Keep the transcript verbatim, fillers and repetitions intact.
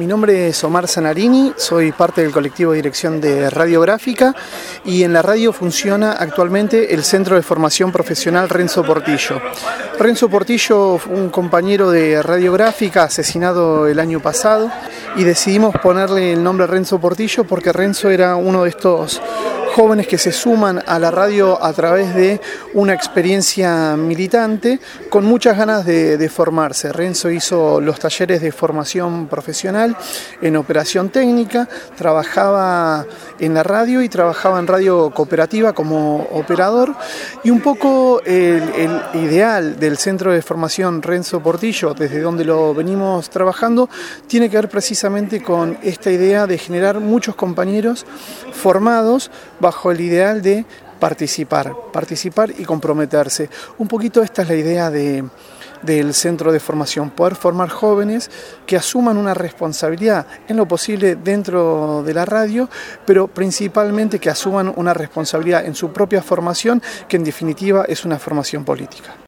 Mi nombre es Omar Zanarini, soy parte del colectivo de dirección de Radiográfica y en la radio funciona actualmente el Centro de Formación Profesional Renzo Portillo. Renzo Portillo fue un compañero de Radiográfica asesinado el año pasado y decidimos ponerle el nombre Renzo Portillo porque Renzo era uno de estos jóvenes que se suman a la radio a través de una experiencia militante con muchas ganas de, de formarse. Renzo hizo los talleres de formación profesional en operación técnica, trabajaba en la radio y trabajaba en radio cooperativa como operador, y un poco el, el ideal del Centro de Formación Renzo Portillo, desde donde lo venimos trabajando, tiene que ver precisamente con esta idea de generar muchos compañeros formados bajo el ideal de participar, participar y comprometerse. Un poquito esta es la idea de, del Centro de Formación, poder formar jóvenes que asuman una responsabilidad en lo posible dentro de la radio, pero principalmente que asuman una responsabilidad en su propia formación, que en definitiva es una formación política.